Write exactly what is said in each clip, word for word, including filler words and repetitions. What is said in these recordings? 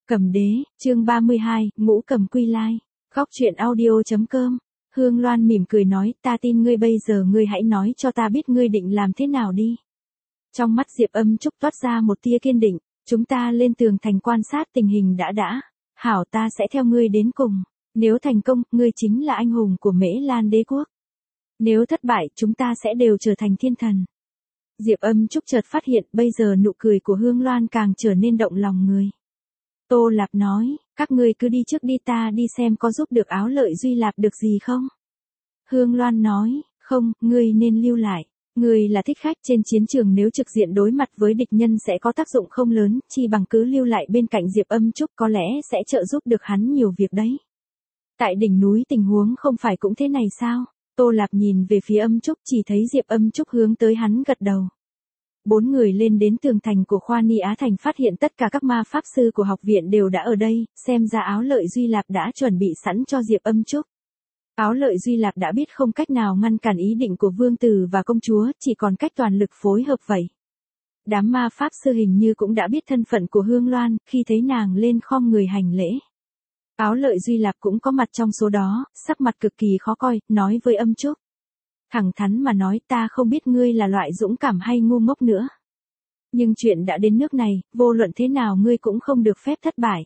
Cầm đế, chương ba mươi hai, Ngũ Cầm Quy Lai. Góc truyện audio.com. Hương Loan mỉm cười nói, ta tin ngươi, bây giờ ngươi hãy nói cho ta biết ngươi định làm thế nào đi. Trong mắt Diệp Âm Trúc toát ra một tia kiên định, chúng ta lên tường thành quan sát tình hình đã đã. Hảo, ta sẽ theo ngươi đến cùng. Nếu thành công, ngươi chính là anh hùng của Mễ Lan đế quốc. Nếu thất bại, chúng ta sẽ đều trở thành thiên thần. Diệp Âm Trúc chợt phát hiện bây giờ nụ cười của Hương Loan càng trở nên động lòng người. Tô Lạp nói, các ngươi cứ đi trước đi, ta đi xem có giúp được Áo Lợi Duy Lạp được gì không. Hương Loan nói, không, ngươi nên lưu lại. Ngươi là thích khách trên chiến trường, nếu trực diện đối mặt với địch nhân sẽ có tác dụng không lớn, chi bằng cứ lưu lại bên cạnh Diệp Âm Trúc, có lẽ sẽ trợ giúp được hắn nhiều việc đấy. Tại đỉnh núi tình huống không phải cũng thế này sao? Tô Lạp nhìn về phía Âm Trúc, chỉ thấy Diệp Âm Trúc hướng tới hắn gật đầu. Bốn người lên đến tường thành của Khoa Ni Á Thành, phát hiện tất cả các ma pháp sư của học viện đều đã ở đây, xem ra Áo Lợi Duy Lạp đã chuẩn bị sẵn cho Diệp Âm Trúc. Áo Lợi Duy Lạp đã biết không cách nào ngăn cản ý định của vương tử và công chúa, chỉ còn cách toàn lực phối hợp vậy. Đám ma pháp sư hình như cũng đã biết thân phận của Hương Loan, khi thấy nàng lên khom người hành lễ. Áo Lợi Duy Lạp cũng có mặt trong số đó, sắc mặt cực kỳ khó coi, nói với Âm Trúc. Thẳng thắn mà nói, ta không biết ngươi là loại dũng cảm hay ngu ngốc nữa. Nhưng chuyện đã đến nước này, vô luận thế nào ngươi cũng không được phép thất bại.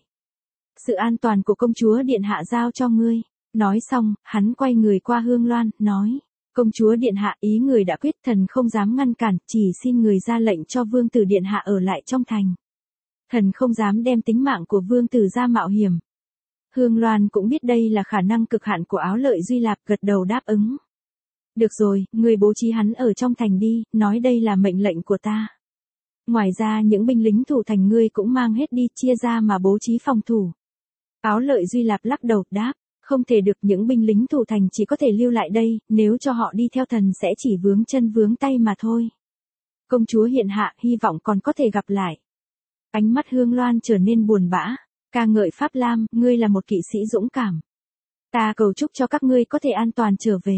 Sự an toàn của công chúa điện hạ giao cho ngươi. Nói xong, hắn quay người qua Hương Loan, nói. Công chúa điện hạ, ý người đã quyết, thần không dám ngăn cản, chỉ xin người ra lệnh cho vương tử điện hạ ở lại trong thành. Thần không dám đem tính mạng của vương tử ra mạo hiểm. Hương Loan cũng biết đây là khả năng cực hạn của Áo Lợi Duy Lạp, gật đầu đáp ứng. Được rồi, người bố trí hắn ở trong thành đi, nói đây là mệnh lệnh của ta. Ngoài ra những binh lính thủ thành ngươi cũng mang hết đi, chia ra mà bố trí phòng thủ. Áo Lợi Duy Lạp lắc đầu, đáp, không thể được, những binh lính thủ thành chỉ có thể lưu lại đây, nếu cho họ đi theo thần sẽ chỉ vướng chân vướng tay mà thôi. Công chúa hiện hạ, hy vọng còn có thể gặp lại. Ánh mắt Hương Loan trở nên buồn bã, ca ngợi Pháp Lam, ngươi là một kỵ sĩ dũng cảm. Ta cầu chúc cho các ngươi có thể an toàn trở về.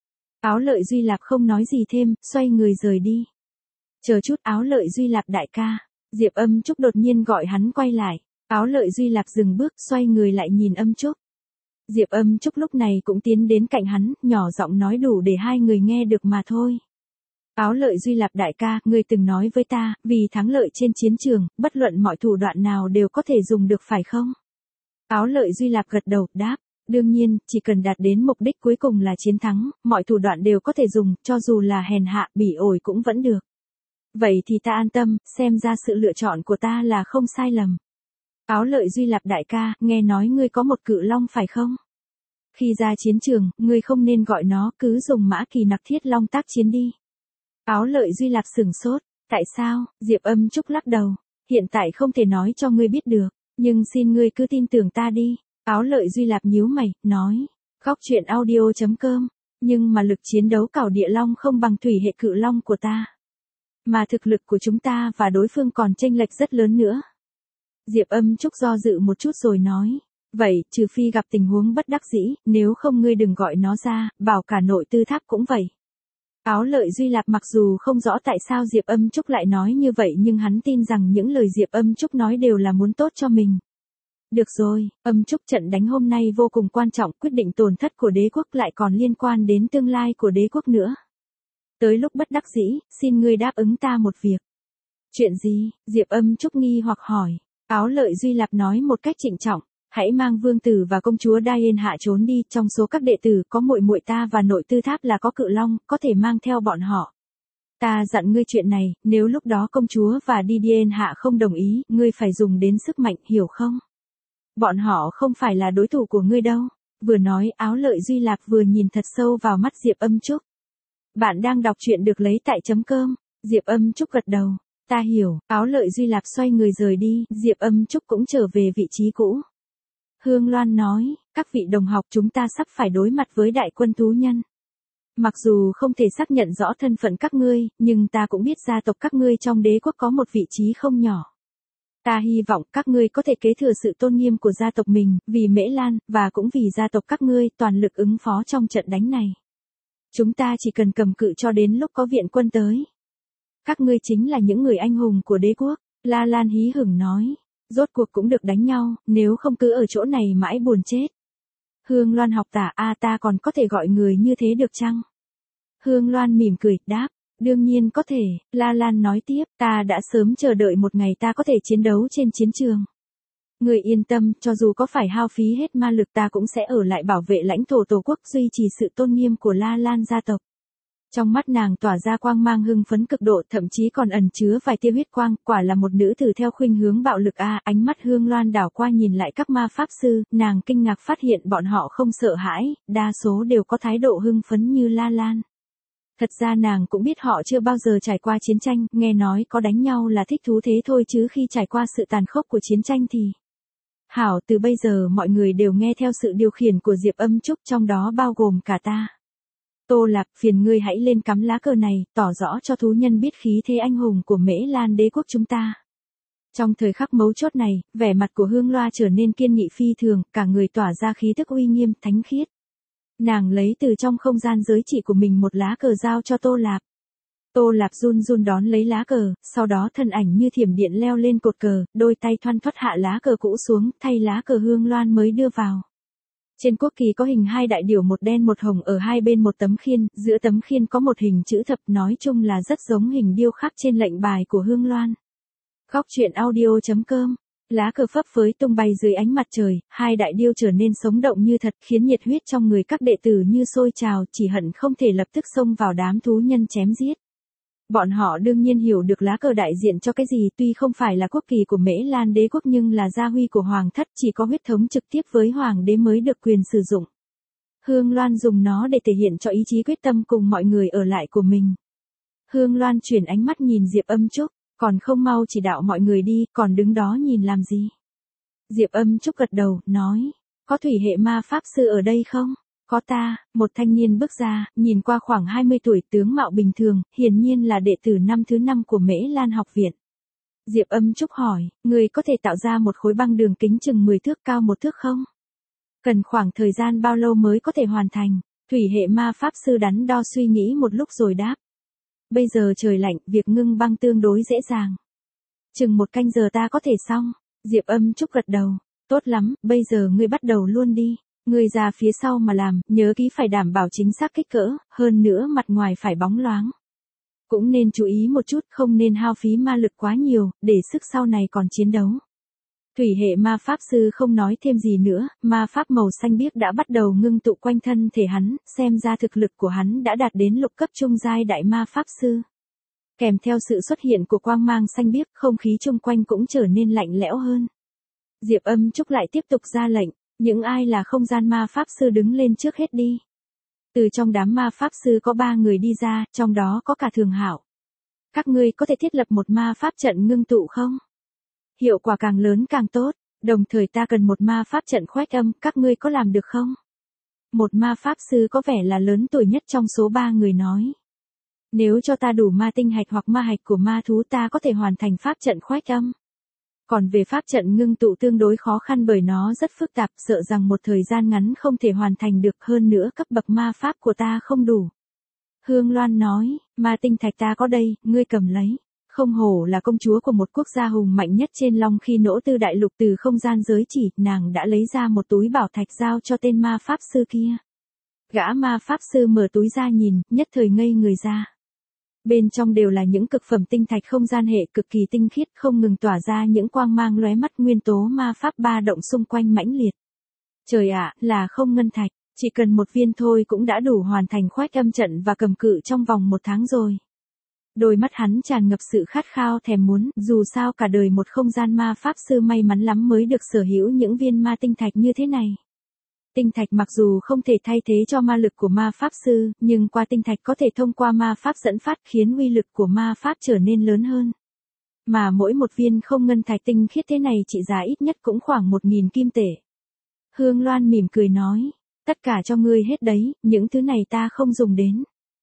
Áo Lợi Duy Lạp không nói gì thêm, xoay người rời đi. Chờ chút, Áo Lợi Duy Lạp đại ca. Diệp Âm Trúc đột nhiên gọi hắn quay lại. Áo Lợi Duy Lạp dừng bước, xoay người lại nhìn Âm Trúc. Diệp Âm Trúc lúc này cũng tiến đến cạnh hắn, nhỏ giọng nói đủ để hai người nghe được mà thôi. Áo Lợi Duy Lạp đại ca, ngươi từng nói với ta, vì thắng lợi trên chiến trường, bất luận mọi thủ đoạn nào đều có thể dùng được phải không? Áo Lợi Duy Lạp gật đầu, đáp. Đương nhiên, chỉ cần đạt đến mục đích cuối cùng là chiến thắng, mọi thủ đoạn đều có thể dùng, cho dù là hèn hạ, bỉ ổi cũng vẫn được. Vậy thì ta an tâm, xem ra sự lựa chọn của ta là không sai lầm. Áo Lợi Duy Lạp đại ca, nghe nói ngươi có một cự long phải không? Khi ra chiến trường, ngươi không nên gọi nó, cứ dùng Mã Kỳ Nặc Thiết Long tác chiến đi. Áo Lợi Duy Lạp sửng sốt, tại sao? Diệp Âm Trúc lắc đầu, hiện tại không thể nói cho ngươi biết được, nhưng xin ngươi cứ tin tưởng ta đi. Áo Lợi Duy Lạp nhíu mày, nói, góc truyện audio.com, nhưng mà lực chiến đấu cảo địa long không bằng thủy hệ cự long của ta. Mà thực lực của chúng ta và đối phương còn chênh lệch rất lớn nữa. Diệp Âm Trúc do dự một chút rồi nói, vậy, trừ phi gặp tình huống bất đắc dĩ, nếu không ngươi đừng gọi nó ra, bảo cả nội tư tháp cũng vậy. Áo Lợi Duy Lạp mặc dù không rõ tại sao Diệp Âm Trúc lại nói như vậy, nhưng hắn tin rằng những lời Diệp Âm Trúc nói đều là muốn tốt cho mình. Được rồi, Âm Trúc, trận đánh hôm nay vô cùng quan trọng, quyết định tổn thất của đế quốc lại còn liên quan đến tương lai của đế quốc nữa. Tới lúc bất đắc dĩ, xin ngươi đáp ứng ta một việc. Chuyện gì? Diệp Âm Trúc nghi hoặc hỏi. Áo Lợi Duy Lạp nói một cách trịnh trọng, hãy mang vương tử và công chúa Diane hạ trốn đi, trong số các đệ tử có muội muội ta và nội tư tháp là có cự long, có thể mang theo bọn họ. Ta dặn ngươi chuyện này, nếu lúc đó công chúa và Diane hạ không đồng ý, ngươi phải dùng đến sức mạnh, hiểu không? Bọn họ không phải là đối thủ của ngươi đâu. Vừa nói, Áo Lợi Duy Lạp vừa nhìn thật sâu vào mắt Diệp Âm Trúc. Bạn đang đọc truyện được lấy tại chấm cơm. Diệp Âm Trúc gật đầu. Ta hiểu. Áo Lợi Duy Lạp xoay người rời đi, Diệp Âm Trúc cũng trở về vị trí cũ. Hương Loan nói, các vị đồng học, chúng ta sắp phải đối mặt với đại quân thú nhân. Mặc dù không thể xác nhận rõ thân phận các ngươi, nhưng ta cũng biết gia tộc các ngươi trong đế quốc có một vị trí không nhỏ. Ta hy vọng các ngươi có thể kế thừa sự tôn nghiêm của gia tộc mình, vì Mễ Lan, và cũng vì gia tộc các ngươi, toàn lực ứng phó trong trận đánh này. Chúng ta chỉ cần cầm cự cho đến lúc có viện quân tới. Các ngươi chính là những người anh hùng của đế quốc, La Lan hí hửng nói. Rốt cuộc cũng được đánh nhau, nếu không cứ ở chỗ này mãi buồn chết. Hương Loan học tả a ta còn có thể gọi người như thế được chăng? Hương Loan mỉm cười, đáp, đương nhiên có thể, La Lan nói tiếp, ta đã sớm chờ đợi một ngày ta có thể chiến đấu trên chiến trường. Người yên tâm, cho dù có phải hao phí hết ma lực ta cũng sẽ ở lại bảo vệ lãnh thổ tổ quốc duy trì sự tôn nghiêm của La Lan gia tộc. Trong mắt nàng tỏa ra quang mang hưng phấn cực độ, thậm chí còn ẩn chứa vài tia huyết quang, quả là một nữ tử theo khuynh hướng bạo lực a. Ánh mắt Hương Loan đảo qua nhìn lại các ma pháp sư, nàng kinh ngạc phát hiện bọn họ không sợ hãi, đa số đều có thái độ hưng phấn như La Lan. Thật ra nàng cũng biết họ chưa bao giờ trải qua chiến tranh, nghe nói có đánh nhau là thích thú thế thôi chứ khi trải qua sự tàn khốc của chiến tranh thì... Hảo, từ bây giờ mọi người đều nghe theo sự điều khiển của Diệp Âm Trúc, trong đó bao gồm cả ta. Tô Lạc, phiền ngươi hãy lên cắm lá cờ này, tỏ rõ cho thú nhân biết khí thế anh hùng của Mễ Lan đế quốc chúng ta. Trong thời khắc mấu chốt này, vẻ mặt của Hương Loa trở nên kiên nghị phi thường, cả người tỏa ra khí tức uy nghiêm, thánh khiết. Nàng lấy từ trong không gian giới chỉ của mình một lá cờ giao cho Tô Lạp. Tô Lạp run run đón lấy lá cờ, sau đó thân ảnh như thiểm điện leo lên cột cờ, đôi tay thoăn thoắt hạ lá cờ cũ xuống, thay lá cờ Hương Loan mới đưa vào. Trên quốc kỳ có hình hai đại điểu một đen một hồng ở hai bên một tấm khiên, giữa tấm khiên có một hình chữ thập, nói chung là rất giống hình điêu khắc trên lệnh bài của Hương Loan. Góc truyện audio chấm com. Lá cờ phấp phới tung bay dưới ánh mặt trời, hai đại điêu trở nên sống động như thật, khiến nhiệt huyết trong người các đệ tử như sôi trào, chỉ hận không thể lập tức xông vào đám thú nhân chém giết. Bọn họ đương nhiên hiểu được lá cờ đại diện cho cái gì, tuy không phải là quốc kỳ của Mễ Lan đế quốc nhưng là gia huy của hoàng thất, chỉ có huyết thống trực tiếp với hoàng đế mới được quyền sử dụng. Hương Loan dùng nó để thể hiện cho ý chí quyết tâm cùng mọi người ở lại của mình. Hương Loan chuyển ánh mắt nhìn Diệp Âm Trúc, còn không mau chỉ đạo mọi người đi, còn đứng đó nhìn làm gì? Diệp Âm Trúc gật đầu, nói, có thủy hệ ma pháp sư ở đây không? Có ta, một thanh niên bước ra, nhìn qua khoảng hai mươi tuổi, tướng mạo bình thường, hiển nhiên là đệ tử năm thứ năm của Mễ Lan học viện. Diệp Âm Trúc hỏi, người có thể tạo ra một khối băng đường kính chừng mười thước cao một thước không? Cần khoảng thời gian bao lâu mới có thể hoàn thành? Thủy hệ ma pháp sư đắn đo suy nghĩ một lúc rồi đáp. Bây giờ trời lạnh, việc ngưng băng tương đối dễ dàng. Chừng một canh giờ ta có thể xong. Diệp Âm Trúc gật đầu, tốt lắm, bây giờ ngươi bắt đầu luôn đi. Ngươi ra phía sau mà làm, nhớ kỹ phải đảm bảo chính xác kích cỡ, hơn nữa mặt ngoài phải bóng loáng. Cũng nên chú ý một chút, không nên hao phí ma lực quá nhiều, để sức sau này còn chiến đấu. Thủy hệ ma pháp sư không nói thêm gì nữa, ma pháp màu xanh biếc đã bắt đầu ngưng tụ quanh thân thể hắn, xem ra thực lực của hắn đã đạt đến lục cấp trung giai đại ma pháp sư. Kèm theo sự xuất hiện của quang mang xanh biếc, không khí chung quanh cũng trở nên lạnh lẽo hơn. Diệp Âm Trúc lại tiếp tục ra lệnh, những ai là không gian ma pháp sư đứng lên trước hết đi. Từ trong đám ma pháp sư có ba người đi ra, trong đó có cả Thường Hạo. Các ngươi có thể thiết lập một ma pháp trận ngưng tụ không? Hiệu quả càng lớn càng tốt, đồng thời ta cần một ma pháp trận khoét âm, các ngươi có làm được không? Một ma pháp sư có vẻ là lớn tuổi nhất trong số ba người nói. Nếu cho ta đủ ma tinh hạch hoặc ma hạch của ma thú ta có thể hoàn thành pháp trận khoét âm. Còn về pháp trận ngưng tụ tương đối khó khăn bởi nó rất phức tạp, sợ rằng một thời gian ngắn không thể hoàn thành được, hơn nữa cấp bậc ma pháp của ta không đủ. Hương Loan nói, ma tinh thạch ta có đây, ngươi cầm lấy. Không hổ là công chúa của một quốc gia hùng mạnh nhất trên Long Khi Nỗ Tư đại lục, từ không gian giới chỉ, nàng đã lấy ra một túi bảo thạch giao cho tên ma pháp sư kia. Gã ma pháp sư mở túi ra nhìn, nhất thời ngây người ra. Bên trong đều là những cực phẩm tinh thạch không gian hệ cực kỳ tinh khiết, không ngừng tỏa ra những quang mang lóe mắt, nguyên tố ma pháp ba động xung quanh mãnh liệt. Trời ạ, là không ngân thạch, chỉ cần một viên thôi cũng đã đủ hoàn thành khoét âm trận và cầm cự trong vòng một tháng rồi. Đôi mắt hắn tràn ngập sự khát khao thèm muốn, dù sao cả đời một không gian ma pháp sư may mắn lắm mới được sở hữu những viên ma tinh thạch như thế này. Tinh thạch mặc dù không thể thay thế cho ma lực của ma pháp sư, nhưng qua tinh thạch có thể thông qua ma pháp dẫn phát khiến uy lực của ma pháp trở nên lớn hơn. Mà mỗi một viên không ngân thạch tinh khiết thế này trị giá ít nhất cũng khoảng một nghìn kim tệ. Hương Loan mỉm cười nói, tất cả cho ngươi hết đấy, những thứ này ta không dùng đến.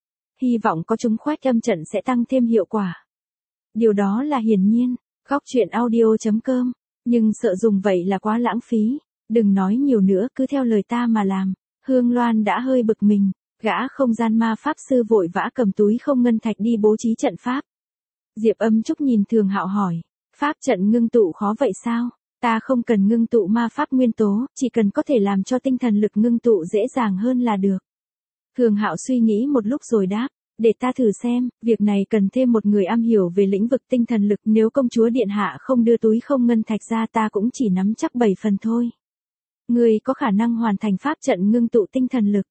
Hy vọng có chúng khoét âm trận sẽ tăng thêm hiệu quả. Điều đó là hiển nhiên, góc truyện audio chấm com, nhưng sợ dùng vậy là quá lãng phí. Đừng nói nhiều nữa, cứ theo lời ta mà làm. Hương Loan đã hơi bực mình, gã không gian ma pháp sư vội vã cầm túi không ngân thạch đi bố trí trận pháp. Diệp Âm Trúc nhìn Thường Hạo hỏi, pháp trận ngưng tụ khó vậy sao? Ta không cần ngưng tụ ma pháp nguyên tố, chỉ cần có thể làm cho tinh thần lực ngưng tụ dễ dàng hơn là được. Thường Hạo suy nghĩ một lúc rồi đáp, để ta thử xem, việc này cần thêm một người am hiểu về lĩnh vực tinh thần lực, nếu công chúa điện hạ không đưa túi không ngân thạch ra ta cũng chỉ nắm chắc bảy phần thôi. Ngươi có khả năng hoàn thành pháp trận ngưng tụ tinh thần lực.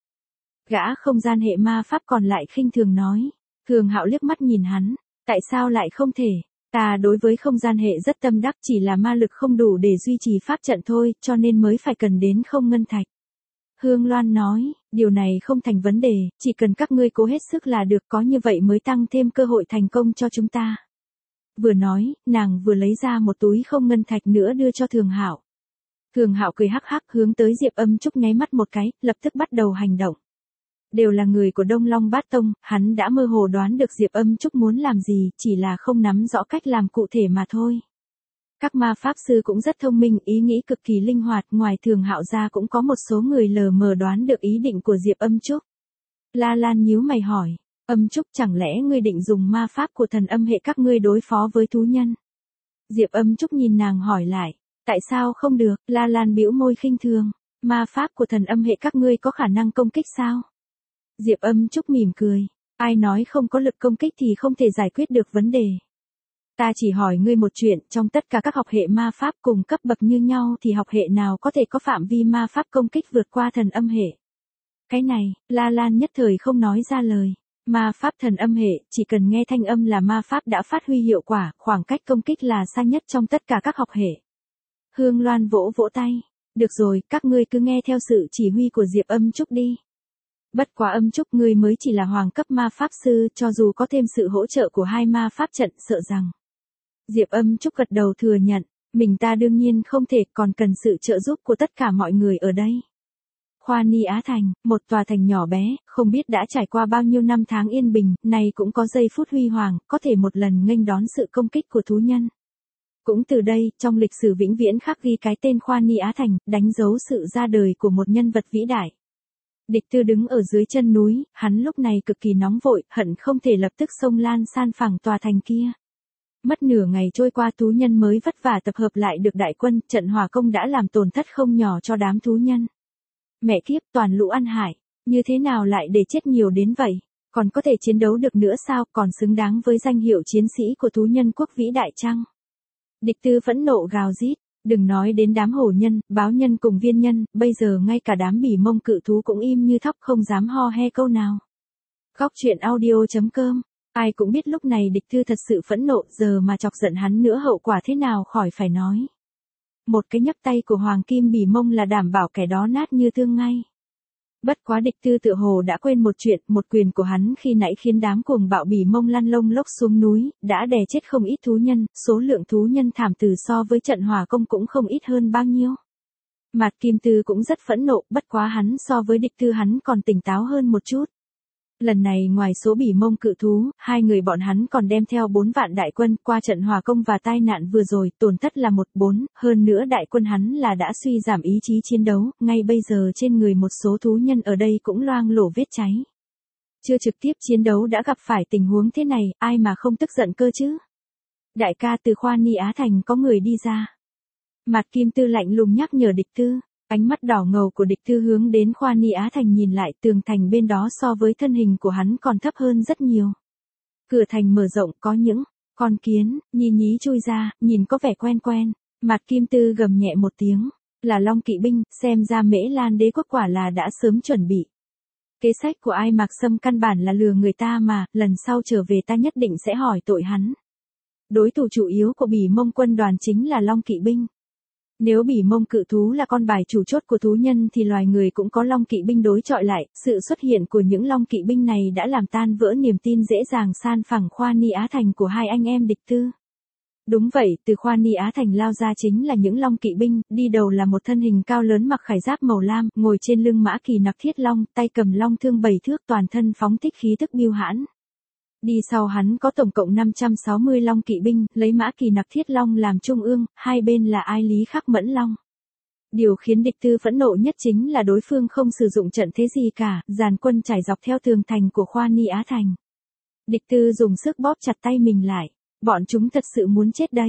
Gã không gian hệ ma pháp còn lại khinh thường nói. Thường Hạo liếc mắt nhìn hắn, tại sao lại không thể? Ta đối với không gian hệ rất tâm đắc, chỉ là ma lực không đủ để duy trì pháp trận thôi, cho nên mới phải cần đến không ngân thạch. Hương Loan nói, điều này không thành vấn đề, chỉ cần các ngươi cố hết sức là được, có như vậy mới tăng thêm cơ hội thành công cho chúng ta. Vừa nói, nàng vừa lấy ra một túi không ngân thạch nữa đưa cho Thường Hạo. Thường Hạo cười hắc hắc hướng tới Diệp Âm Trúc nháy mắt một cái, lập tức bắt đầu hành động. Đều là người của Đông Long Bát Tông, hắn đã mơ hồ đoán được Diệp Âm Trúc muốn làm gì, chỉ là không nắm rõ cách làm cụ thể mà thôi. Các ma pháp sư cũng rất thông minh, ý nghĩ cực kỳ linh hoạt, ngoài Thường Hạo ra cũng có một số người lờ mờ đoán được ý định của Diệp Âm Trúc. La Lan nhíu mày hỏi, Âm Trúc chẳng lẽ ngươi định dùng ma pháp của thần âm hệ các ngươi đối phó với thú nhân? Diệp Âm Trúc nhìn nàng hỏi lại, tại sao không được? La Lan bĩu môi khinh thường, ma pháp của thần âm hệ các ngươi có khả năng công kích sao? Diệp Âm Trúc mỉm cười, ai nói không có lực công kích thì không thể giải quyết được vấn đề. Ta chỉ hỏi ngươi một chuyện, trong tất cả các học hệ ma pháp cùng cấp bậc như nhau thì học hệ nào có thể có phạm vi ma pháp công kích vượt qua thần âm hệ? Cái này, La Lan nhất thời không nói ra lời. Ma pháp thần âm hệ, chỉ cần nghe thanh âm là ma pháp đã phát huy hiệu quả, khoảng cách công kích là xa nhất trong tất cả các học hệ. Hương Loan vỗ vỗ tay. Được rồi, các ngươi cứ nghe theo sự chỉ huy của Diệp Âm Trúc đi. Bất quá Âm Trúc, ngươi mới chỉ là hoàng cấp ma pháp sư, cho dù có thêm sự hỗ trợ của hai ma pháp trận, sợ rằng. Diệp Âm Trúc gật đầu thừa nhận, mình ta đương nhiên không thể, còn cần sự trợ giúp của tất cả mọi người ở đây. Khoa Ni Á Thành, một tòa thành nhỏ bé, không biết đã trải qua bao nhiêu năm tháng yên bình, này cũng có giây phút huy hoàng, có thể một lần nghênh đón sự công kích của thú nhân. Cũng từ đây, trong lịch sử vĩnh viễn khắc ghi cái tên Khoa Ni Á Thành, đánh dấu sự ra đời của một nhân vật vĩ đại. Địch Tư đứng ở dưới chân núi, hắn lúc này cực kỳ nóng vội, hận không thể lập tức xông lan san phẳng tòa thành kia. Mất nửa ngày trôi qua, thú nhân mới vất vả tập hợp lại được đại quân, trận hỏa công đã làm tổn thất không nhỏ cho đám thú nhân. Mẹ kiếp, toàn lũ ăn hại, như thế nào lại để chết nhiều đến vậy, còn có thể chiến đấu được nữa sao, còn xứng đáng với danh hiệu chiến sĩ của thú nhân quốc vĩ đại chăng? Địch Tư phẫn nộ gào rít, đừng nói đến đám hổ nhân, báo nhân cùng viên nhân, bây giờ ngay cả đám bỉ mông cự thú cũng im như thóc không dám ho he câu nào. Góc truyện audio chấm com. Ai cũng biết lúc này Địch Tư thật sự phẫn nộ, giờ mà chọc giận hắn nữa hậu quả thế nào khỏi phải nói. Một cái nhấp tay của Hoàng Kim Bỉ Mông là đảm bảo kẻ đó nát như tương ngay. Bất quá Địch Tư tựa hồ đã quên một chuyện, một quyền của hắn khi nãy khiến đám cuồng bạo Bỉ Mông lăn lông lốc xuống núi, đã đè chết không ít thú nhân, số lượng thú nhân thảm tử so với trận hỏa công cũng không ít hơn bao nhiêu. Mạt Kim Tư cũng rất phẫn nộ, bất quá hắn so với Địch Tư hắn còn tỉnh táo hơn một chút. Lần này ngoài số Bỉ Mông cự thú, hai người bọn hắn còn đem theo bốn vạn đại quân, qua trận hỏa công và tai nạn vừa rồi, tổn thất là một bốn, hơn nữa đại quân hắn là đã suy giảm ý chí chiến đấu, ngay bây giờ trên người một số thú nhân ở đây cũng loang lổ vết cháy. Chưa trực tiếp chiến đấu đã gặp phải tình huống thế này, ai mà không tức giận cơ chứ? Đại ca, từ Khoa Ni Á Thành có người đi ra. Mạt Kim Tư lạnh lùng nhắc nhở Địch Tư. Ánh mắt đỏ ngầu của Địch Tư hướng đến Khoa Ni Á Thành nhìn lại, tường thành bên đó so với thân hình của hắn còn thấp hơn rất nhiều. Cửa thành mở rộng, có những con kiến, nhí nhí chui ra, nhìn có vẻ quen quen. Mạt Kim Tư gầm nhẹ một tiếng, là Long Kỵ binh, xem ra Mễ Lan đế quốc quả là đã sớm chuẩn bị. Kế sách của Ai Mạc Sâm căn bản là lừa người ta mà, lần sau trở về ta nhất định sẽ hỏi tội hắn. Đối thủ chủ yếu của Bỉ Mông quân đoàn chính là Long Kỵ binh. Nếu Bỉ Mông cự thú là con bài chủ chốt của thú nhân thì loài người cũng có Long Kỵ binh đối chọi lại, sự xuất hiện của những Long Kỵ binh này đã làm tan vỡ niềm tin dễ dàng san phẳng Khoa Ni Á Thành của hai anh em Địch Tư. Đúng vậy, từ Khoa Ni Á Thành lao ra chính là những Long Kỵ binh, đi đầu là một thân hình cao lớn mặc khải giáp màu lam, ngồi trên lưng mã kỳ nặc thiết long, tay cầm long thương bảy thước, toàn thân phóng thích khí tức bưu hãn. Đi sau hắn có tổng cộng năm trăm sáu mươi Long Kỵ binh, lấy mã kỳ nặc thiết long làm trung ương, hai bên là Ai Lý Khắc Mẫn Long. Điều khiến Địch Tư phẫn nộ nhất chính là đối phương không sử dụng trận thế gì cả, dàn quân trải dọc theo tường thành của Khoa Ni Á Thành. Địch Tư dùng sức bóp chặt tay mình lại, bọn chúng thật sự muốn chết đây.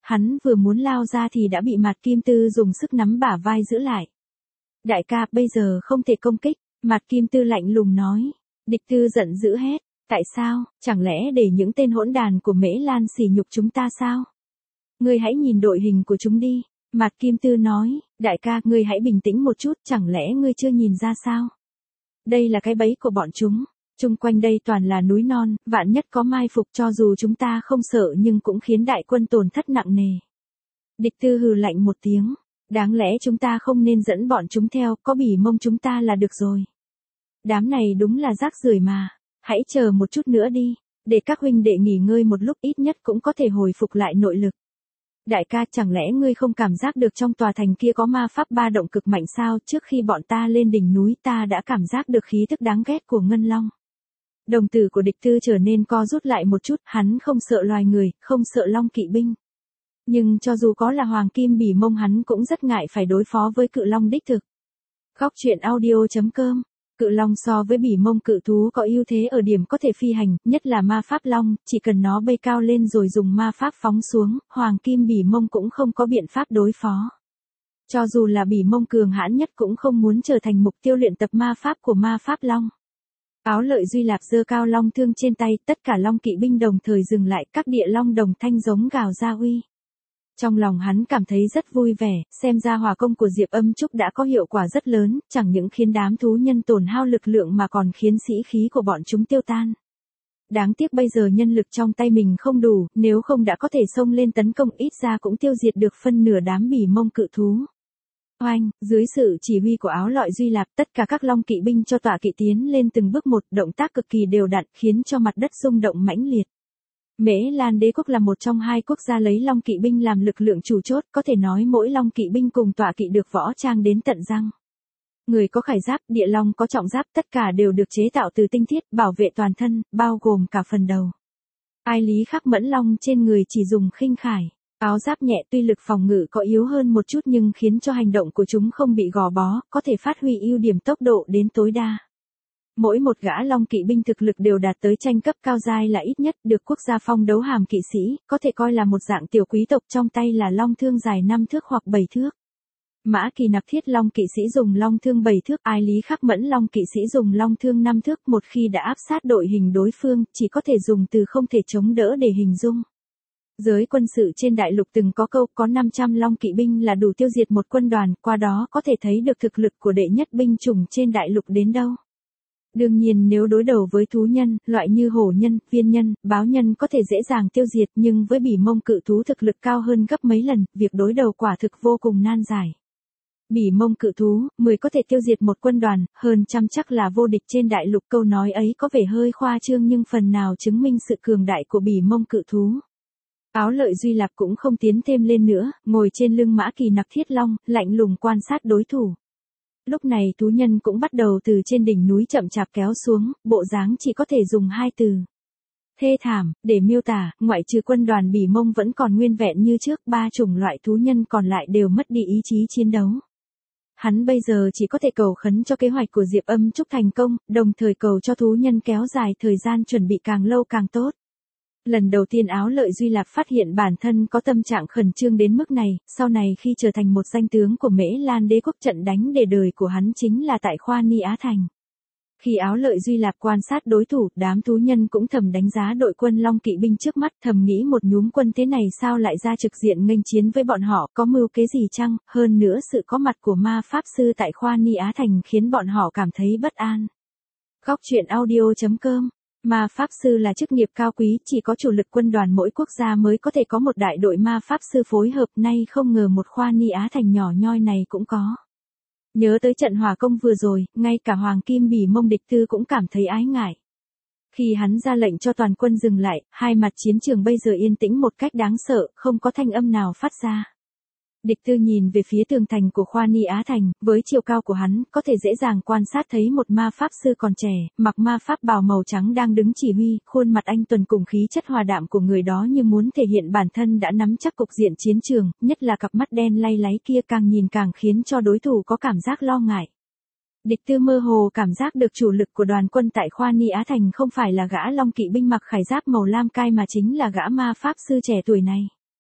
Hắn vừa muốn lao ra thì đã bị Mạt Kim Tư dùng sức nắm bả vai giữ lại. Đại ca, bây giờ không thể công kích, Mạt Kim Tư lạnh lùng nói. Địch Tư giận dữ hét, tại sao, chẳng lẽ để những tên hỗn đàn của Mễ Lan sỉ nhục chúng ta sao? Ngươi hãy nhìn đội hình của chúng đi, Mạt Kim Tư nói, đại ca, ngươi hãy bình tĩnh một chút, chẳng lẽ ngươi chưa nhìn ra sao? Đây là cái bẫy của bọn chúng, chung quanh đây toàn là núi non, vạn nhất có mai phục cho dù chúng ta không sợ nhưng cũng khiến đại quân tổn thất nặng nề. Địch Tư hừ lạnh một tiếng, đáng lẽ chúng ta không nên dẫn bọn chúng theo, có Bỉ Mông chúng ta là được rồi. Đám này đúng là rác rưởi mà, hãy chờ một chút nữa đi, để các huynh đệ nghỉ ngơi một lúc ít nhất cũng có thể hồi phục lại nội lực. Đại ca, chẳng lẽ ngươi không cảm giác được trong tòa thành kia có ma pháp ba động cực mạnh sao? Trước khi bọn ta lên đỉnh núi ta đã cảm giác được khí thức đáng ghét của Ngân Long. Đồng tử của Địch Tư trở nên co rút lại một chút, hắn không sợ loài người, không sợ long kỵ binh. Nhưng cho dù có là Hoàng Kim Bỉ Mông hắn cũng rất ngại phải đối phó với cự long đích thực. Góc truyện audio chấm com. Cự long so với Bỉ Mông cự thú có ưu thế ở điểm có thể phi hành, nhất là ma pháp long, chỉ cần nó bay cao lên rồi dùng ma pháp phóng xuống, Hoàng Kim Bỉ Mông cũng không có biện pháp đối phó. Cho dù là Bỉ Mông cường hãn nhất cũng không muốn trở thành mục tiêu luyện tập ma pháp của ma pháp long. Áo Lợi Duy Lạp giơ cao long thương trên tay, tất cả long kỵ binh đồng thời dừng lại, các địa long đồng thanh giống gào ra uy. Trong lòng hắn cảm thấy rất vui vẻ, xem ra hỏa công của Diệp Âm Trúc đã có hiệu quả rất lớn, chẳng những khiến đám thú nhân tổn hao lực lượng mà còn khiến sĩ khí của bọn chúng tiêu tan. Đáng tiếc bây giờ nhân lực trong tay mình không đủ, nếu không đã có thể xông lên tấn công ít ra cũng tiêu diệt được phân nửa đám Bỉ Mông cự thú. Oanh, dưới sự chỉ huy của Áo Lợi Duy Lạp, tất cả các long kỵ binh cho tọa kỵ tiến lên từng bước một, động tác cực kỳ đều đặn, khiến cho mặt đất rung động mãnh liệt. Mễ Lan Đế quốc là một trong hai quốc gia lấy long kỵ binh làm lực lượng chủ chốt, có thể nói mỗi long kỵ binh cùng tọa kỵ được võ trang đến tận răng. Người có khải giáp, địa long có trọng giáp, tất cả đều được chế tạo từ tinh thiết, bảo vệ toàn thân, bao gồm cả phần đầu. Ai lý khắc mẫn long trên người chỉ dùng khinh khải. Áo giáp nhẹ tuy lực phòng ngự có yếu hơn một chút nhưng khiến cho hành động của chúng không bị gò bó, có thể phát huy ưu điểm tốc độ đến tối đa. Mỗi một gã long kỵ binh thực lực đều đạt tới tranh cấp cao giai là ít nhất, được quốc gia phong đấu hàm kỵ sĩ, có thể coi là một dạng tiểu quý tộc, trong tay là long thương dài năm thước hoặc bảy thước. Mã Kỳ Nặc Thiết long kỵ sĩ dùng long thương bảy thước, Ai Lý Khắc Mẫn long kỵ sĩ dùng long thương năm thước, một khi đã áp sát đội hình đối phương, chỉ có thể dùng từ không thể chống đỡ để hình dung. Giới quân sự trên đại lục từng có câu có năm trăm long kỵ binh là đủ tiêu diệt một quân đoàn, qua đó có thể thấy được thực lực của đệ nhất binh chủng trên đại lục đến đâu. Đương nhiên nếu đối đầu với thú nhân, loại như hổ nhân, viên nhân, báo nhân có thể dễ dàng tiêu diệt, nhưng với Bỉ Mông cự thú thực lực cao hơn gấp mấy lần, việc đối đầu quả thực vô cùng nan giải. Bỉ Mông cự thú, mười có thể tiêu diệt một quân đoàn, hơn trăm chắc là vô địch trên đại lục, câu nói ấy có vẻ hơi khoa trương nhưng phần nào chứng minh sự cường đại của Bỉ Mông cự thú. Áo Lợi Duy Lạp cũng không tiến thêm lên nữa, ngồi trên lưng Mã Kỳ Nặc Thiết long, lạnh lùng quan sát đối thủ. Lúc này thú nhân cũng bắt đầu từ trên đỉnh núi chậm chạp kéo xuống, bộ dáng chỉ có thể dùng hai từ. Thê thảm, để miêu tả, ngoại trừ quân đoàn Bỉ Mông vẫn còn nguyên vẹn như trước, ba chủng loại thú nhân còn lại đều mất đi ý chí chiến đấu. Hắn bây giờ chỉ có thể cầu khấn cho kế hoạch của Diệp Âm Trúc thành công, đồng thời cầu cho thú nhân kéo dài thời gian chuẩn bị càng lâu càng tốt. Lần đầu tiên Áo Lợi Duy Lạp phát hiện bản thân có tâm trạng khẩn trương đến mức này, sau này khi trở thành một danh tướng của Mễ Lan Đế quốc, trận đánh để đời của hắn chính là tại Khoa Ni Á Thành. Khi Áo Lợi Duy Lạp quan sát đối thủ, đám thú nhân cũng thầm đánh giá đội quân long kỵ binh trước mắt, thầm nghĩ một nhúm quân thế này sao lại ra trực diện nghênh chiến với bọn họ, có mưu kế gì chăng, hơn nữa sự có mặt của ma pháp sư tại Khoa Ni Á Thành khiến bọn họ cảm thấy bất an. Góc truyện audio chấm com. Ma pháp sư là chức nghiệp cao quý, chỉ có chủ lực quân đoàn mỗi quốc gia mới có thể có một đại đội ma pháp sư phối hợp, nay không ngờ một Khoa Ni Á Thành nhỏ nhoi này cũng có. Nhớ tới trận hòa công vừa rồi, ngay cả Hoàng Kim Bỉ Mông Địch Tư cũng cảm thấy ái ngại. Khi hắn ra lệnh cho toàn quân dừng lại, hai mặt chiến trường bây giờ yên tĩnh một cách đáng sợ, không có thanh âm nào phát ra. Địch Tư nhìn về phía tường thành của Khoa Ni Á Thành, với chiều cao của hắn, có thể dễ dàng quan sát thấy một ma pháp sư còn trẻ, mặc ma pháp bào màu trắng đang đứng chỉ huy, khuôn mặt anh tuấn cùng khí chất hòa đạm của người đó như muốn thể hiện bản thân đã nắm chắc cục diện chiến trường, nhất là cặp mắt đen lay láy kia càng nhìn càng khiến cho đối thủ có cảm giác lo ngại. Địch Tư mơ hồ cảm giác được chủ lực của đoàn quân tại Khoa Ni Á Thành không phải là gã long kỵ binh mặc khải giáp màu lam cai mà chính là gã ma pháp sư trẻ tuổi này.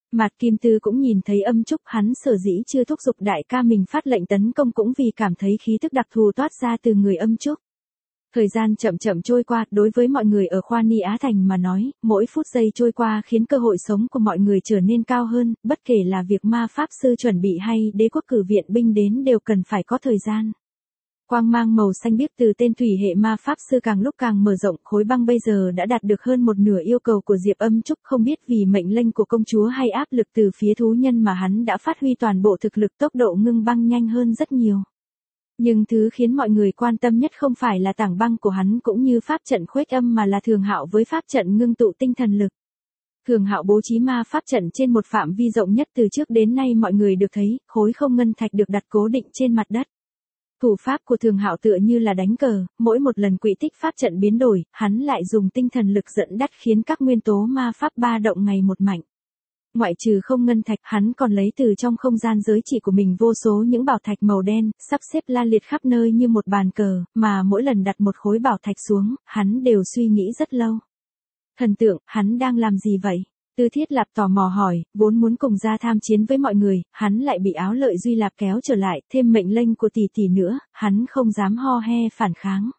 Mạt Kim Tư cũng nhìn thấy Âm Trúc, hắn sở dĩ chưa thúc giục đại ca mình phát lệnh tấn công cũng vì cảm thấy khí tức đặc thù toát ra từ người Âm Trúc. Thời gian chậm chậm trôi qua, đối với mọi người ở khoa Ni Á Thành mà nói, mỗi phút giây trôi qua khiến cơ hội sống của mọi người trở nên cao hơn, bất kể là việc ma pháp sư chuẩn bị hay đế quốc cử viện binh đến đều cần phải có thời gian. Quang mang màu xanh biếc từ tên thủy hệ ma pháp sư càng lúc càng mở rộng, khối băng bây giờ đã đạt được hơn một nửa yêu cầu của Diệp Âm Trúc, không biết vì mệnh lệnh của công chúa hay áp lực từ phía thú nhân mà hắn đã phát huy toàn bộ thực lực, tốc độ ngưng băng nhanh hơn rất nhiều. Nhưng thứ khiến mọi người quan tâm nhất không phải là tảng băng của hắn cũng như pháp trận khuếch âm mà là Thường Hạo với pháp trận ngưng tụ tinh thần lực. Thường Hạo bố trí ma pháp trận trên một phạm vi rộng nhất từ trước đến nay mọi người được thấy, khối không ngân thạch được đặt cố định trên mặt đất. Thủ pháp của Thường Hạo tựa như là đánh cờ, mỗi một lần quỹ tích pháp trận biến đổi, hắn lại dùng tinh thần lực dẫn dắt khiến các nguyên tố ma pháp ba động ngày một mạnh. Ngoại trừ không ngân thạch, hắn còn lấy từ trong không gian giới chỉ của mình vô số những bảo thạch màu đen, sắp xếp la liệt khắp nơi như một bàn cờ, mà mỗi lần đặt một khối bảo thạch xuống, hắn đều suy nghĩ rất lâu. Thần tượng, hắn đang làm gì vậy? Tư Thiết Lạp tò mò hỏi, vốn muốn cùng ra tham chiến với mọi người, hắn lại bị Áo Lợi Duy Lạp kéo trở lại, thêm mệnh lệnh của tỷ tỷ nữa, hắn không dám ho he phản kháng.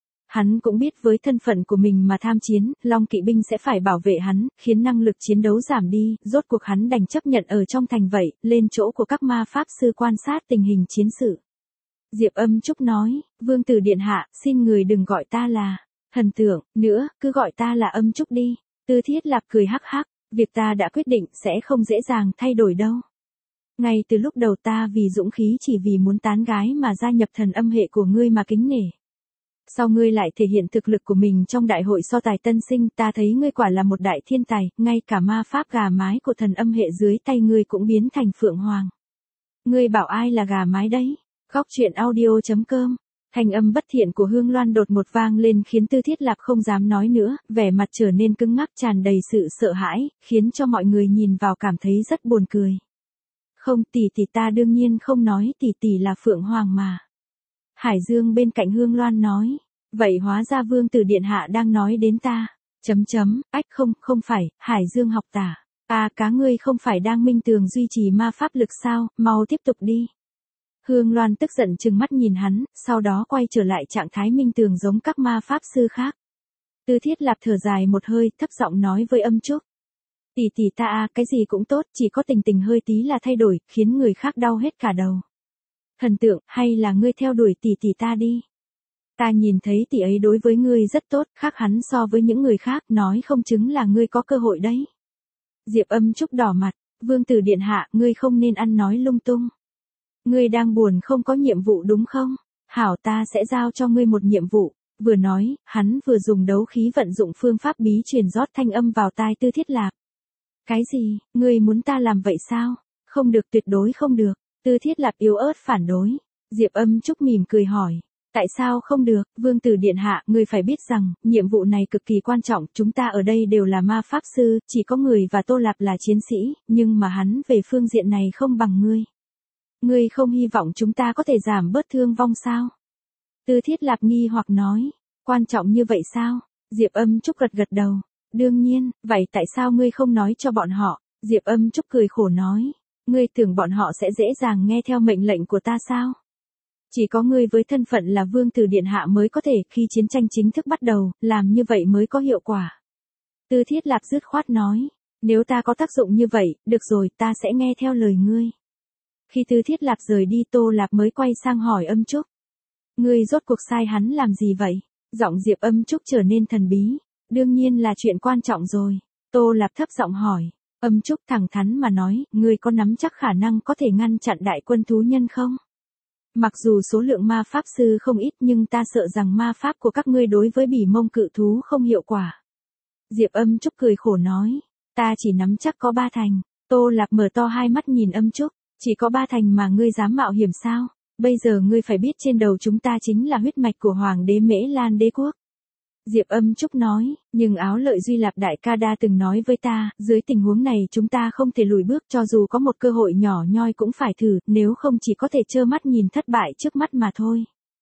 Hắn cũng biết với thân phận của mình mà tham chiến, Long kỵ binh sẽ phải bảo vệ hắn, khiến năng lực chiến đấu giảm đi, rốt cuộc hắn đành chấp nhận ở trong thành vậy, lên chỗ của các ma pháp sư quan sát tình hình chiến sự. Diệp Âm Trúc nói, Vương tử điện hạ, xin người đừng gọi ta là thần tượng, nữa, cứ gọi ta là Âm Trúc đi. Tư Thiết Lạp cười hắc hắc, việc ta đã quyết định sẽ không dễ dàng thay đổi đâu. Ngay từ lúc đầu ta vì dũng khí chỉ vì muốn tán gái mà gia nhập thần âm hệ của ngươi mà kính nể. Sau ngươi lại thể hiện thực lực của mình trong đại hội so tài tân sinh, ta thấy ngươi quả là một đại thiên tài, ngay cả ma pháp gà mái của thần âm hệ dưới tay ngươi cũng biến thành phượng hoàng. Ngươi bảo ai là gà mái đấy? Góc truyện audio chấm com. Thanh âm bất thiện của Hương Loan đột ngột vang lên khiến Tư Thiết Lạp không dám nói nữa, vẻ mặt trở nên cứng ngắc tràn đầy sự sợ hãi, khiến cho mọi người nhìn vào cảm thấy rất buồn cười. Không, tỷ tỷ ta đương nhiên không nói tỷ tỷ là phượng hoàng mà. Hải Dương bên cạnh Hương Loan nói, vậy hóa ra Vương tử điện hạ đang nói đến ta. Chấm chấm, ách không, không phải, Hải Dương học tả. À cá ngươi không phải đang minh tường duy trì ma pháp lực sao, mau tiếp tục đi. Hương Loan tức giận trừng mắt nhìn hắn, sau đó quay trở lại trạng thái minh tường giống các ma pháp sư khác. Tư Thiết Lạp thở dài một hơi, thấp giọng nói với Âm Trúc. Tỷ tỷ ta à, cái gì cũng tốt, chỉ có tình tình hơi tí là thay đổi, khiến người khác đau hết cả đầu. Thần tượng, hay là ngươi theo đuổi tỷ tỷ ta đi. Ta nhìn thấy tỷ ấy đối với ngươi rất tốt, khác hắn so với những người khác, nói không chứng là ngươi có cơ hội đấy. Diệp Âm Trúc đỏ mặt, Vương tử điện hạ, ngươi không nên ăn nói lung tung. Ngươi đang buồn không có nhiệm vụ đúng không? Hảo, ta sẽ giao cho ngươi một nhiệm vụ. Vừa nói, hắn vừa dùng đấu khí vận dụng phương pháp bí truyền rót thanh âm vào tai Tư Thiết Lạp. Cái gì, ngươi muốn ta làm vậy sao? Không được, tuyệt đối không được. Tư Thiết Lạp yếu ớt phản đối. Diệp Âm Trúc mỉm cười hỏi. Tại sao không được, Vương tử điện hạ, ngươi phải biết rằng, nhiệm vụ này cực kỳ quan trọng, chúng ta ở đây đều là ma pháp sư, chỉ có người và Tô Lạp là chiến sĩ, nhưng mà hắn về phương diện này không bằng ngươi. Ngươi không hy vọng chúng ta có thể giảm bớt thương vong sao? Tư Thiết Lạp nghi hoặc nói, quan trọng như vậy sao? Diệp Âm Trúc gật gật đầu. Đương nhiên, vậy tại sao ngươi không nói cho bọn họ? Diệp Âm Trúc cười khổ nói, ngươi tưởng bọn họ sẽ dễ dàng nghe theo mệnh lệnh của ta sao? Chỉ có ngươi với thân phận là Vương tử điện hạ mới có thể khi chiến tranh chính thức bắt đầu, làm như vậy mới có hiệu quả. Tư Thiết Lạp dứt khoát nói, nếu ta có tác dụng như vậy, được rồi, ta sẽ nghe theo lời ngươi. Khi Tư Thiết Lạp rời đi, Tô Lạp mới quay sang hỏi Âm Trúc. Ngươi rốt cuộc sai hắn làm gì vậy? Giọng Diệp Âm Trúc trở nên thần bí. Đương nhiên là chuyện quan trọng rồi. Tô Lạp thấp giọng hỏi. Âm Trúc thẳng thắn mà nói, ngươi có nắm chắc khả năng có thể ngăn chặn đại quân thú nhân không? Mặc dù số lượng ma pháp sư không ít nhưng ta sợ rằng ma pháp của các ngươi đối với bỉ mông cự thú không hiệu quả. Diệp Âm Trúc cười khổ nói. Ta chỉ nắm chắc có ba thành. Tô Lạp mở to hai mắt nhìn Âm Trúc. Chỉ có ba thành mà ngươi dám mạo hiểm sao? Bây giờ ngươi phải biết trên đầu chúng ta chính là huyết mạch của Hoàng đế Mễ Lan đế quốc. Diệp Âm Trúc nói, nhưng Áo Lợi Duy Lạp đại ca đa từng nói với ta, dưới tình huống này chúng ta không thể lùi bước cho dù có một cơ hội nhỏ nhoi cũng phải thử, nếu không chỉ có thể trơ mắt nhìn thất bại trước mắt mà thôi.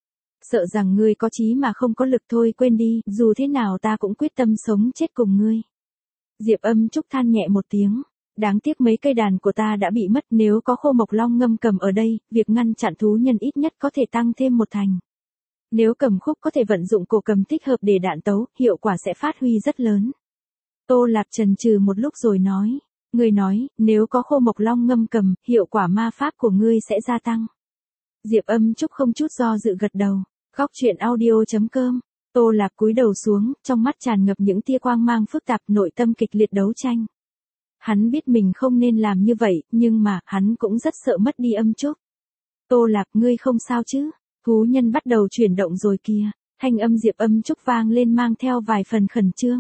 Sợ rằng ngươi có chí mà không có lực thôi, quên đi, dù thế nào ta cũng quyết tâm sống chết cùng ngươi. Diệp Âm Trúc than nhẹ một tiếng. Đáng tiếc mấy cây đàn của ta đã bị mất, nếu có Khô Mộc Long ngâm cầm ở đây, việc ngăn chặn thú nhân ít nhất có thể tăng thêm một thành. Nếu cầm khúc có thể vận dụng cổ cầm thích hợp để đạn tấu, hiệu quả sẽ phát huy rất lớn. Tô Lạp chần chừ một lúc rồi nói, ngươi nói, nếu có Khô Mộc Long ngâm cầm, hiệu quả ma pháp của ngươi sẽ gia tăng. Diệp Âm Trúc không chút do dự gật đầu. Khóc chuyện audio chấm com. Tô Lạp cúi đầu xuống, trong mắt tràn ngập những tia quang mang phức tạp, nội tâm kịch liệt đấu tranh. Hắn biết mình không nên làm như vậy, nhưng mà, hắn cũng rất sợ mất đi Âm Trúc. Tô Lạp, ngươi không sao chứ? Thú nhân bắt đầu chuyển động rồi kìa. Thanh âm Diệp Âm Trúc vang lên mang theo vài phần khẩn trương.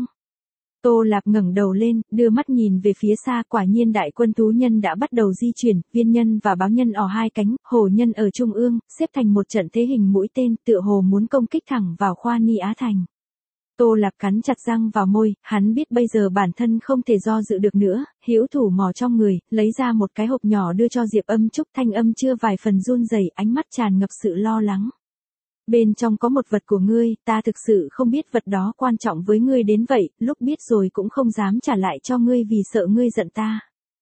Tô Lạp ngẩng đầu lên, đưa mắt nhìn về phía xa, quả nhiên đại quân thú nhân đã bắt đầu di chuyển, viên nhân và báo nhân ò hai cánh, hổ nhân ở trung ương, xếp thành một trận thế hình mũi tên, tựa hồ muốn công kích thẳng vào Khoa Ni Á Thành. Tô Lạp cắn chặt răng vào môi, hắn biết bây giờ bản thân không thể do dự được nữa, hữu thủ mò trong người, lấy ra một cái hộp nhỏ đưa cho Diệp Âm Trúc, thanh âm chưa vài phần run rẩy, ánh mắt tràn ngập sự lo lắng. Bên trong có một vật của ngươi, ta thực sự không biết vật đó quan trọng với ngươi đến vậy, lúc biết rồi cũng không dám trả lại cho ngươi vì sợ ngươi giận ta.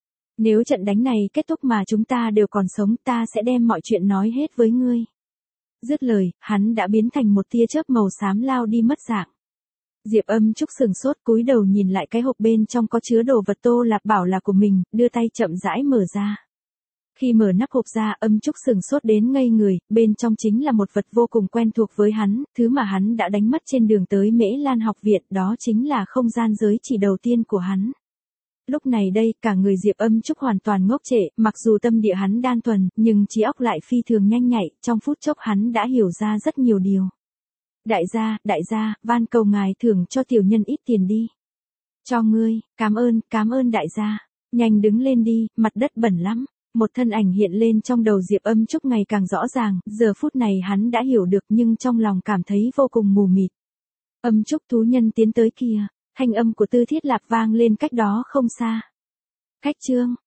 Nếu trận đánh này kết thúc mà chúng ta đều còn sống, ta sẽ đem mọi chuyện nói hết với ngươi. Dứt lời, hắn đã biến thành một tia chớp màu xám lao đi mất dạng. Diệp Âm Trúc sừng sốt cúi đầu nhìn lại cái hộp bên trong có chứa đồ vật Tô Lạp bảo là của mình, đưa tay chậm rãi mở ra. Khi mở nắp hộp ra, Âm Trúc sừng sốt đến ngây người, bên trong chính là một vật vô cùng quen thuộc với hắn, thứ mà hắn đã đánh mất trên đường tới Mễ Lan học viện, đó chính là không gian giới chỉ đầu tiên của hắn. Lúc này đây, cả người Diệp Âm Trúc hoàn toàn ngốc trệ, mặc dù tâm địa hắn đan thuần, nhưng trí óc lại phi thường nhanh nhạy, trong phút chốc hắn đã hiểu ra rất nhiều điều. Đại gia, đại gia, van cầu ngài thưởng cho tiểu nhân ít tiền đi. Cho ngươi, cảm ơn, cảm ơn đại gia. Nhanh đứng lên đi, mặt đất bẩn lắm. Một thân ảnh hiện lên trong đầu Diệp Âm Trúc ngày càng rõ ràng, giờ phút này hắn đã hiểu được nhưng trong lòng cảm thấy vô cùng mù mịt. Âm Trúc, thú nhân tiến tới kìa, thanh âm của Tư Thiết Lạp vang lên cách đó không xa. Khách trương,